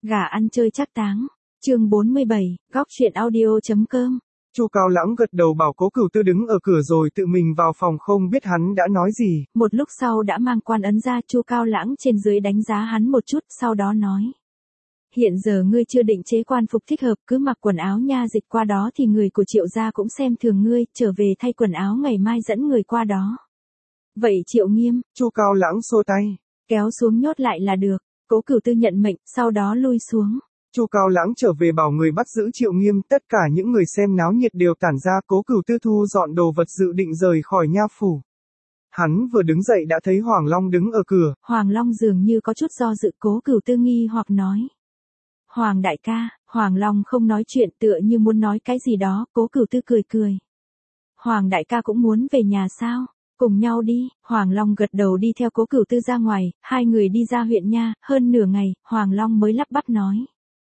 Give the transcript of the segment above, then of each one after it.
Gà ăn chơi trác táng. Chương 47, góc truyện audio.com. Chu Cao Lãng gật đầu bảo Cố Cửu Tư đứng ở cửa rồi tự mình vào phòng, không biết hắn đã nói gì. Một lúc sau đã mang quan ấn ra, Chu Cao Lãng trên dưới đánh giá hắn một chút, sau đó nói. Hiện giờ ngươi chưa định chế quan phục thích hợp, cứ mặc quần áo nha dịch qua đó thì người của Triệu gia cũng xem thường ngươi, trở về thay quần áo ngày mai dẫn người qua đó. Vậy Triệu Nghiêm, Chu Cao Lãng xua tay, kéo xuống nhốt lại là được. Cố Cửu Tư nhận mệnh, sau đó lui xuống. Chu Cao Lãng trở về bảo người bắt giữ Triệu Nghiêm, tất cả những người xem náo nhiệt đều tản ra. Cố Cửu Tư thu dọn đồ vật dự định rời khỏi nha phủ. Hắn vừa đứng dậy đã thấy Hoàng Long đứng ở cửa. Hoàng Long dường như có chút do dự, Cố Cửu Tư nghi hoặc nói. Hoàng đại ca. Hoàng Long không nói chuyện, tựa như muốn nói cái gì đó. Cố Cửu Tư cười cười. Hoàng đại ca cũng muốn về nhà sao? Cùng nhau đi. Hoàng Long gật đầu đi theo Cố Cửu Tư ra ngoài, hai người đi ra huyện nha, hơn nửa ngày, Hoàng Long mới lắp bắp nói.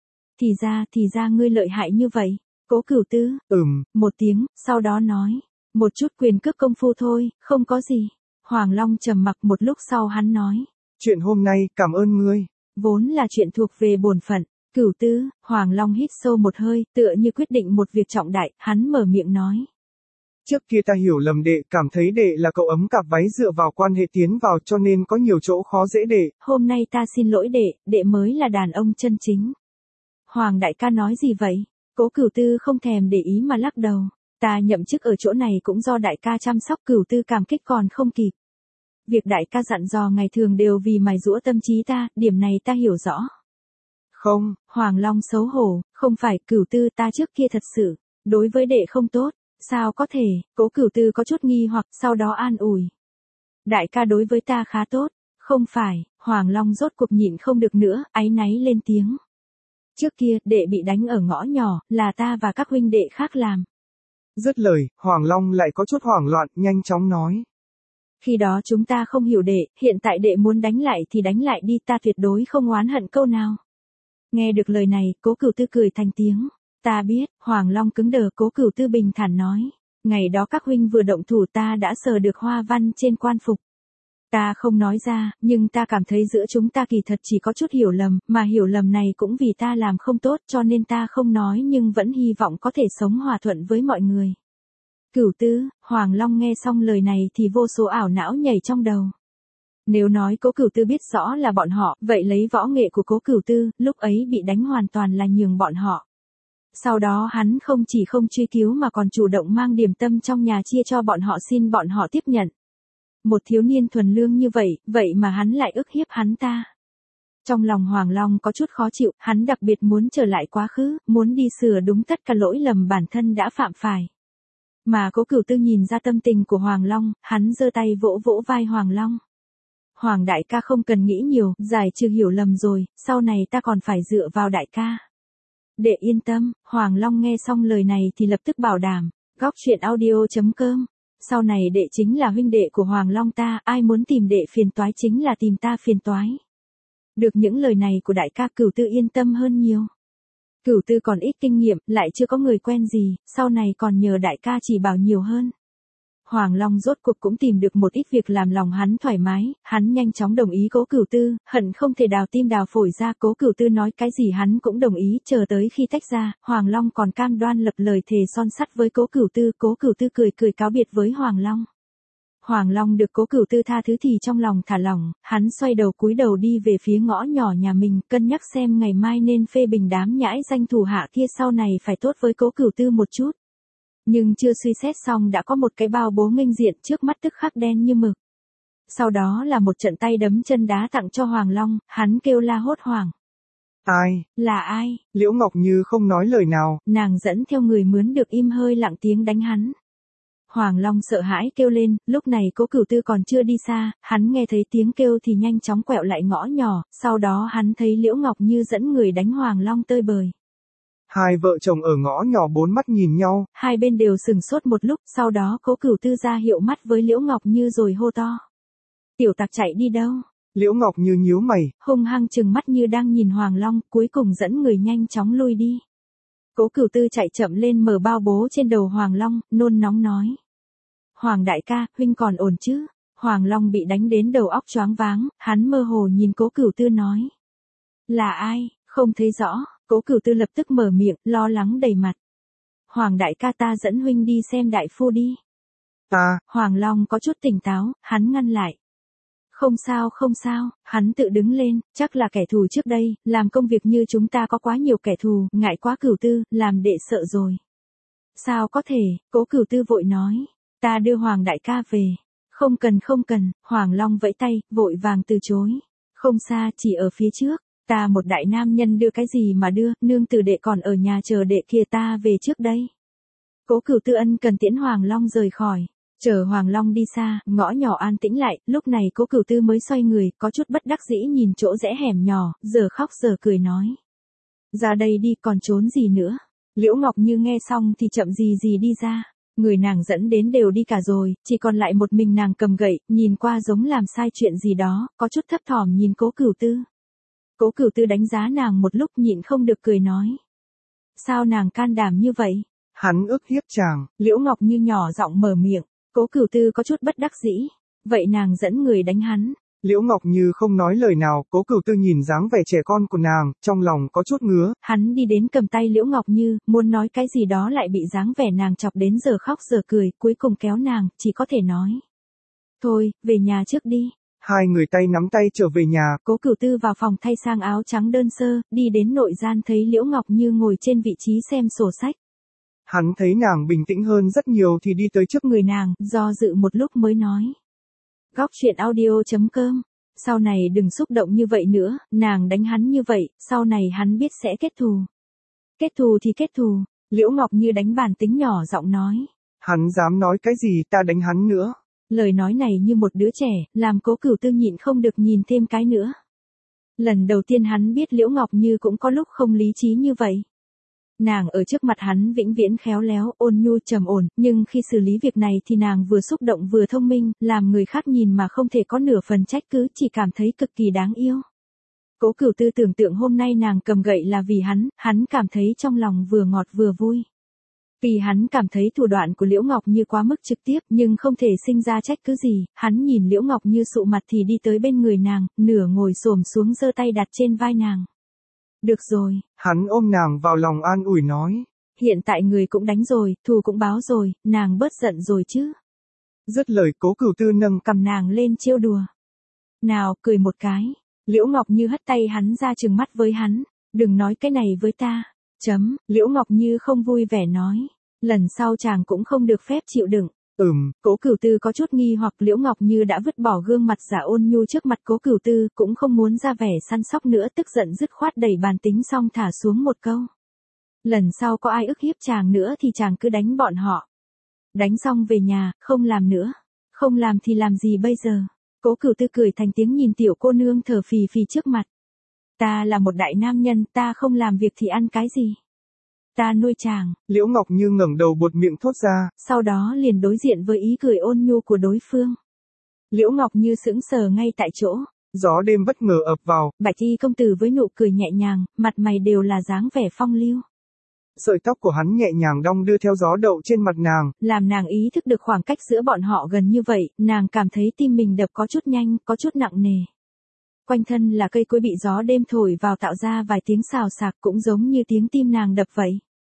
Thì ra ngươi lợi hại như vậy. Cố Cửu Tư, một tiếng, sau đó nói. Một chút quyền cước công phu thôi, không có gì. Hoàng Long trầm mặc một lúc sau hắn nói. Chuyện hôm nay, cảm ơn ngươi. Vốn là chuyện thuộc về bổn phận. Cửu Tư, Hoàng Long hít sâu một hơi, tựa như quyết định một việc trọng đại, hắn mở miệng nói. Trước kia ta hiểu lầm đệ, cảm thấy đệ là cậu ấm cạp váy dựa vào quan hệ tiến vào cho nên có nhiều chỗ khó dễ đệ. Hôm nay ta xin lỗi đệ mới là đàn ông chân chính. Hoàng đại ca nói gì vậy? Cố Cửu Tư không thèm để ý mà lắc đầu. Ta nhậm chức ở chỗ này cũng do đại ca chăm sóc. Cửu Tư cảm kích còn không kịp. Việc đại ca dặn dò ngày thường đều vì mài giũa tâm trí ta, điểm này ta hiểu rõ. Không. Hoàng Long xấu hổ, không phải. Cửu Tư, ta trước kia thật sự đối với đệ không tốt. Sao có thể? Cố Cửu Tư có chút nghi hoặc, sau đó an ủi. Đại ca đối với ta khá tốt. Không phải. Hoàng Long rốt cuộc nhịn không được nữa, áy náy lên tiếng. Trước kia, đệ bị đánh ở ngõ nhỏ, là ta và các huynh đệ khác làm. Dứt lời, Hoàng Long lại có chút hoảng loạn, nhanh chóng nói. Khi đó chúng ta không hiểu đệ, hiện tại đệ muốn đánh lại thì đánh lại đi, ta tuyệt đối không oán hận câu nào. Nghe được lời này, Cố Cửu Tư cười thành tiếng. Ta biết. Hoàng Long cứng đờ. Cố Cửu Tư bình thản nói. Ngày đó các huynh vừa động thủ ta đã sờ được hoa văn trên quan phục. Ta không nói ra, nhưng ta cảm thấy giữa chúng ta kỳ thật chỉ có chút hiểu lầm, mà hiểu lầm này cũng vì ta làm không tốt cho nên ta không nói, nhưng vẫn hy vọng có thể sống hòa thuận với mọi người. Cửu Tư, Hoàng Long nghe xong lời này thì vô số ảo não nhảy trong đầu. Nếu nói Cố Cửu Tư biết rõ là bọn họ, vậy lấy võ nghệ của Cố Cửu Tư, lúc ấy bị đánh hoàn toàn là nhường bọn họ. Sau đó hắn không chỉ không truy cứu mà còn chủ động mang điểm tâm trong nhà chia cho bọn họ, xin bọn họ tiếp nhận. Một thiếu niên thuần lương như vậy mà hắn lại ức hiếp hắn ta. Trong lòng Hoàng Long có chút khó chịu, hắn đặc biệt muốn trở lại quá khứ, muốn đi sửa đúng tất cả lỗi lầm bản thân đã phạm phải. Mà Cố Cửu Tư nhìn ra tâm tình của Hoàng Long, hắn giơ tay vỗ vỗ vai Hoàng Long. Hoàng đại ca không cần nghĩ nhiều, giải trừ hiểu lầm rồi, sau này ta còn phải dựa vào đại ca. Đệ yên tâm. Hoàng Long nghe xong lời này thì lập tức bảo đảm. Góc truyện audio.com. Sau này đệ chính là huynh đệ của Hoàng Long ta, ai muốn tìm đệ phiền toái chính là tìm ta phiền toái. Được những lời này của đại ca, Cửu Tư yên tâm hơn nhiều. Cửu Tư còn ít kinh nghiệm, lại chưa có người quen gì, sau này còn nhờ đại ca chỉ bảo nhiều hơn. Hoàng Long rốt cuộc cũng tìm được một ít việc làm lòng hắn thoải mái, hắn nhanh chóng đồng ý Cố Cửu Tư, hận không thể đào tim đào phổi ra. Cố Cửu Tư nói cái gì hắn cũng đồng ý, chờ tới khi tách ra, Hoàng Long còn cam đoan lập lời thề son sắt với Cố Cửu Tư. Cố Cửu Tư cười cười cáo biệt với Hoàng Long. Hoàng Long được Cố Cửu Tư tha thứ thì trong lòng thả lỏng, hắn xoay đầu cúi đầu đi về phía ngõ nhỏ nhà mình, cân nhắc xem ngày mai nên phê bình đám nhãi danh thủ hạ kia, sau này phải tốt với Cố Cửu Tư một chút. Nhưng chưa suy xét xong đã có một cái bao bố nghênh diện trước mắt, tức khắc đen như mực. Sau đó là một trận tay đấm chân đá tặng cho Hoàng Long, hắn kêu la hốt hoảng. Ai? Là ai? Liễu Ngọc Như không nói lời nào. Nàng dẫn theo người mướn được im hơi lặng tiếng đánh hắn. Hoàng Long sợ hãi kêu lên, lúc này Cố Cửu Tư còn chưa đi xa, hắn nghe thấy tiếng kêu thì nhanh chóng quẹo lại ngõ nhỏ, sau đó hắn thấy Liễu Ngọc Như dẫn người đánh Hoàng Long tơi bời. Hai vợ chồng ở ngõ nhỏ bốn mắt nhìn nhau. Hai bên đều sừng sốt một lúc, sau đó Cố Cửu Tư ra hiệu mắt với Liễu Ngọc Như rồi hô to. Tiểu tặc chạy đi đâu? Liễu Ngọc Như nhíu mày, hung hăng trừng mắt như đang nhìn Hoàng Long, cuối cùng dẫn người nhanh chóng lui đi. Cố Cửu Tư chạy chậm lên mở bao bố trên đầu Hoàng Long, nôn nóng nói. Hoàng đại ca, huynh còn ổn chứ? Hoàng Long bị đánh đến đầu óc choáng váng, hắn mơ hồ nhìn Cố Cửu Tư nói. Là ai? Không thấy rõ, Cố Cửu Tư lập tức mở miệng, lo lắng đầy mặt. Hoàng đại ca, ta dẫn huynh đi xem đại phu đi. Hoàng Long có chút tỉnh táo, hắn ngăn lại. Không sao không sao, hắn tự đứng lên, chắc là kẻ thù trước đây, làm công việc như chúng ta có quá nhiều kẻ thù, ngại quá Cửu Tư, làm đệ sợ rồi. Sao có thể, Cố Cửu Tư vội nói, ta đưa Hoàng đại ca về. Không cần, Hoàng Long vẫy tay, vội vàng từ chối. Không xa, chỉ ở phía trước, ta một đại nam nhân đưa cái gì mà đưa, nương tử đệ còn ở nhà chờ đệ kia, ta về trước đây. Cố Cửu Tư ân cần tiễn Hoàng Long rời khỏi. Chờ Hoàng Long đi xa, ngõ nhỏ an tĩnh lại, lúc này Cố Cửu Tư mới xoay người, có chút bất đắc dĩ nhìn chỗ rẽ hẻm nhỏ, giờ khóc giờ cười nói. Ra đây đi, còn trốn gì nữa. Liễu Ngọc Như nghe xong thì chậm gì đi ra. Người nàng dẫn đến đều đi cả rồi, chỉ còn lại một mình nàng cầm gậy, nhìn qua giống làm sai chuyện gì đó, có chút thấp thỏm nhìn Cố Cửu Tư. Cố Cửu Tư đánh giá nàng một lúc nhịn không được cười nói. Sao nàng can đảm như vậy? Hắn ức hiếp chàng. Liễu Ngọc Như nhỏ giọng mở miệng. Cố Cửu Tư có chút bất đắc dĩ. Vậy nàng dẫn người đánh hắn. Liễu Ngọc Như không nói lời nào, Cố Cửu Tư nhìn dáng vẻ trẻ con của nàng, trong lòng có chút ngứa. Hắn đi đến cầm tay Liễu Ngọc Như, muốn nói cái gì đó lại bị dáng vẻ nàng chọc đến giờ khóc giờ cười, cuối cùng kéo nàng, chỉ có thể nói. Thôi, về nhà trước đi. Hai người tay nắm tay trở về nhà. Cố Cửu Tư vào phòng thay sang áo trắng đơn sơ, đi đến nội gian thấy Liễu Ngọc Như ngồi trên vị trí xem sổ sách. Hắn thấy nàng bình tĩnh hơn rất nhiều thì đi tới trước người nàng, do dự một lúc mới nói. Góc truyện audio.com. Sau này đừng xúc động như vậy nữa, nàng đánh hắn như vậy, sau này hắn biết sẽ kết thù. Kết thù thì kết thù, Liễu Ngọc Như đánh bàn tính nhỏ giọng nói. Hắn dám nói cái gì, ta đánh hắn nữa. Lời nói này như một đứa trẻ, làm Cố Cửu Tư nhịn không được nhìn thêm cái nữa. Lần đầu tiên hắn biết Liễu Ngọc Như cũng có lúc không lý trí như vậy. Nàng ở trước mặt hắn vĩnh viễn khéo léo, ôn nhu trầm ổn, nhưng khi xử lý việc này thì nàng vừa xúc động vừa thông minh, làm người khác nhìn mà không thể có nửa phần trách cứ, chỉ cảm thấy cực kỳ đáng yêu. Cố Cửu Tư tưởng tượng hôm nay nàng cầm gậy là vì hắn cảm thấy trong lòng vừa ngọt vừa vui. Vì hắn cảm thấy thủ đoạn của Liễu Ngọc Như quá mức trực tiếp nhưng không thể sinh ra trách cứ gì, hắn nhìn Liễu Ngọc Như sụ mặt thì đi tới bên người nàng, nửa ngồi xổm xuống giơ tay đặt trên vai nàng. Được rồi. Hắn ôm nàng vào lòng an ủi nói. Hiện tại người cũng đánh rồi, thù cũng báo rồi, nàng bớt giận rồi chứ. Dứt lời Cố Cửu Tư nâng cầm nàng lên trêu đùa. Nào, cười một cái. Liễu Ngọc Như hất tay hắn ra trừng mắt với hắn. Đừng nói cái này với ta. Liễu Ngọc Như không vui vẻ nói. Lần sau chàng cũng không được phép chịu đựng. Cố Cửu Tư có chút nghi hoặc Liễu Ngọc Như đã vứt bỏ gương mặt giả ôn nhu trước mặt Cố Cửu Tư, cũng không muốn ra vẻ săn sóc nữa, tức giận dứt khoát đẩy bàn tính xong thả xuống một câu. Lần sau có ai ức hiếp chàng nữa thì chàng cứ đánh bọn họ. Đánh xong về nhà, không làm nữa. Không làm thì làm gì bây giờ? Cố Cửu Tư cười thành tiếng nhìn tiểu cô nương thở phì phì trước mặt. Ta là một đại nam nhân, ta không làm việc thì ăn cái gì? Ta nuôi chàng. Liễu Ngọc Như ngẩng đầu buột miệng thốt ra. Sau đó liền đối diện với ý cười ôn nhu của đối phương. Liễu Ngọc Như sững sờ ngay tại chỗ. Gió đêm bất ngờ ập vào. Bạch Y công tử với nụ cười nhẹ nhàng, mặt mày đều là dáng vẻ phong lưu. Sợi tóc của hắn nhẹ nhàng đong đưa theo gió đậu trên mặt nàng. Làm nàng ý thức được khoảng cách giữa bọn họ gần như vậy, nàng cảm thấy tim mình đập có chút nhanh, có chút nặng nề. Quanh thân là cây cối bị gió đêm thổi vào tạo ra vài tiếng xào xạc cũng giống như tiếng tim nàng đập vậy.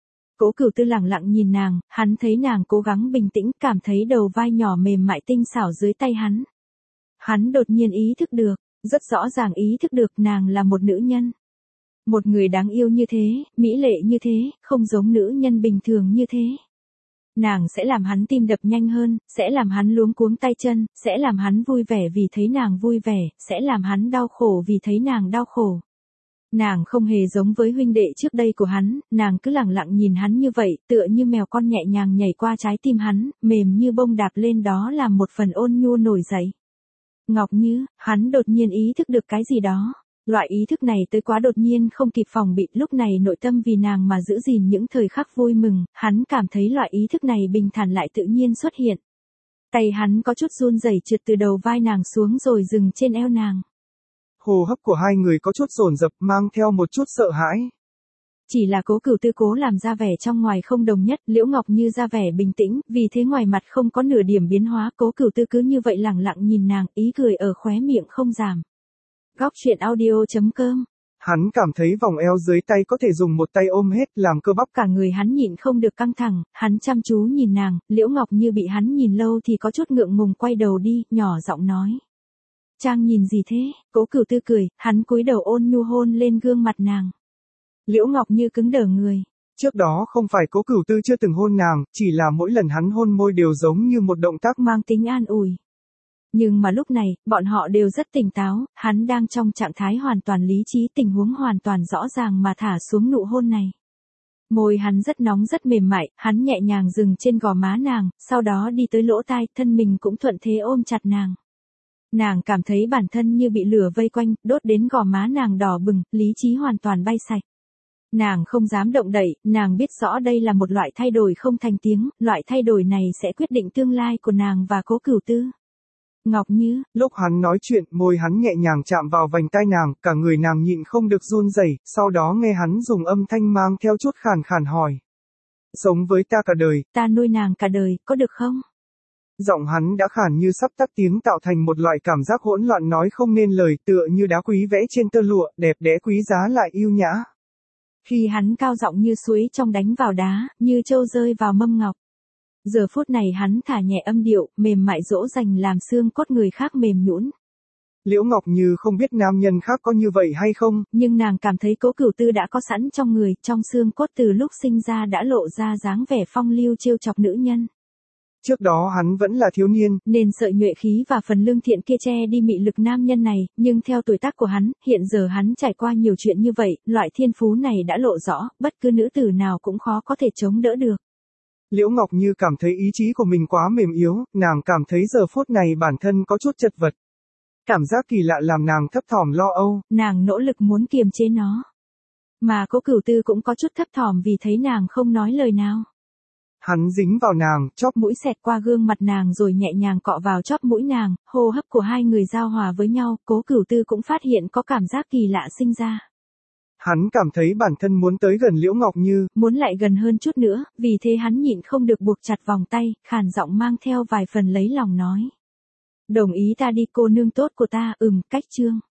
Cố Cửu Tư lẳng lặng nhìn nàng, hắn thấy nàng cố gắng bình tĩnh, cảm thấy đầu vai nhỏ mềm mại tinh xảo dưới tay hắn. Hắn đột nhiên ý thức được, rất rõ ràng ý thức được nàng là một nữ nhân. Một người đáng yêu như thế, mỹ lệ như thế, không giống nữ nhân bình thường như thế. Nàng sẽ làm hắn tim đập nhanh hơn, sẽ làm hắn luống cuống tay chân, sẽ làm hắn vui vẻ vì thấy nàng vui vẻ, sẽ làm hắn đau khổ vì thấy nàng đau khổ. Nàng không hề giống với huynh đệ trước đây của hắn, nàng cứ lẳng lặng nhìn hắn như vậy, tựa như mèo con nhẹ nhàng nhảy qua trái tim hắn, mềm như bông đạp lên đó làm một phần ôn nhu nổi dậy. Ngọc Như, hắn đột nhiên ý thức được cái gì đó. Loại ý thức này tới quá đột nhiên không kịp phòng bị, lúc này nội tâm vì nàng mà giữ gìn những thời khắc vui mừng, hắn cảm thấy loại ý thức này bình thản lại tự nhiên xuất hiện. Tay hắn có chút run rẩy trượt từ đầu vai nàng xuống rồi dừng trên eo nàng. Hô hấp của hai người có chút dồn dập mang theo một chút sợ hãi. Chỉ là Cố Cửu Tư cố làm ra vẻ trong ngoài không đồng nhất, Liễu Ngọc Như ra vẻ bình tĩnh, vì thế ngoài mặt không có nửa điểm biến hóa, Cố Cửu Tư cứ như vậy lẳng lặng nhìn nàng, ý cười ở khóe miệng không giảm. Góc truyện audio.com Hắn cảm thấy vòng eo dưới tay có thể dùng một tay ôm hết làm cơ bắp. Cả người hắn nhịn không được căng thẳng, hắn chăm chú nhìn nàng, Liễu Ngọc Như bị hắn nhìn lâu thì có chút ngượng ngùng quay đầu đi, nhỏ giọng nói. Trang nhìn gì thế? Cố Cửu Tư cười, hắn cúi đầu ôn nhu hôn lên gương mặt nàng. Liễu Ngọc Như cứng đờ người. Trước đó không phải Cố Cửu Tư chưa từng hôn nàng, chỉ là mỗi lần hắn hôn môi đều giống như một động tác mang tính an ủi. Nhưng mà lúc này, bọn họ đều rất tỉnh táo, hắn đang trong trạng thái hoàn toàn lý trí, tình huống hoàn toàn rõ ràng mà thả xuống nụ hôn này. Môi hắn rất nóng rất mềm mại, hắn nhẹ nhàng dừng trên gò má nàng, sau đó đi tới lỗ tai, thân mình cũng thuận thế ôm chặt nàng. Nàng cảm thấy bản thân như bị lửa vây quanh, đốt đến gò má nàng đỏ bừng, lý trí hoàn toàn bay sạch. Nàng không dám động đậy, nàng biết rõ đây là một loại thay đổi không thành tiếng, loại thay đổi này sẽ quyết định tương lai của nàng và Cố Cửu Tư. Ngọc Như, lúc hắn nói chuyện, môi hắn nhẹ nhàng chạm vào vành tai nàng, cả người nàng nhịn không được run rẩy, sau đó nghe hắn dùng âm thanh mang theo chút khàn khàn hỏi. Sống với ta cả đời. Ta nuôi nàng cả đời, có được không? Giọng hắn đã khàn như sắp tắt tiếng tạo thành một loại cảm giác hỗn loạn nói không nên lời tựa như đá quý vẽ trên tơ lụa, đẹp đẽ quý giá lại yêu nhã. Khi hắn cao giọng như suối trong đánh vào đá, như trâu rơi vào mâm ngọc. Giờ phút này hắn thả nhẹ âm điệu, mềm mại dỗ dành làm xương cốt người khác mềm nhũn. Liễu Ngọc Như không biết nam nhân khác có như vậy hay không, nhưng nàng cảm thấy Cố Cửu Tư đã có sẵn trong người, trong xương cốt từ lúc sinh ra đã lộ ra dáng vẻ phong lưu trêu chọc nữ nhân. Trước đó hắn vẫn là thiếu niên, nên sợi nhuệ khí và phần lương thiện kia che đi mị lực nam nhân này, nhưng theo tuổi tác của hắn, hiện giờ hắn trải qua nhiều chuyện như vậy, loại thiên phú này đã lộ rõ, bất cứ nữ tử nào cũng khó có thể chống đỡ được. Liễu Ngọc Như cảm thấy ý chí của mình quá mềm yếu, nàng cảm thấy giờ phút này bản thân có chút chật vật. Cảm giác kỳ lạ làm nàng thấp thỏm lo âu. Nàng nỗ lực muốn kiềm chế nó. Mà Cố Cửu Tư cũng có chút thấp thỏm vì thấy nàng không nói lời nào. Hắn dính vào nàng, chóp mũi xẹt qua gương mặt nàng rồi nhẹ nhàng cọ vào chóp mũi nàng, hô hấp của hai người giao hòa với nhau, Cố Cửu Tư cũng phát hiện có cảm giác kỳ lạ sinh ra. Hắn cảm thấy bản thân muốn tới gần Liễu Ngọc Như, muốn lại gần hơn chút nữa, vì thế hắn nhịn không được buộc chặt vòng tay, khàn giọng mang theo vài phần lấy lòng nói. Đồng ý ta đi cô nương tốt của ta, cách chương.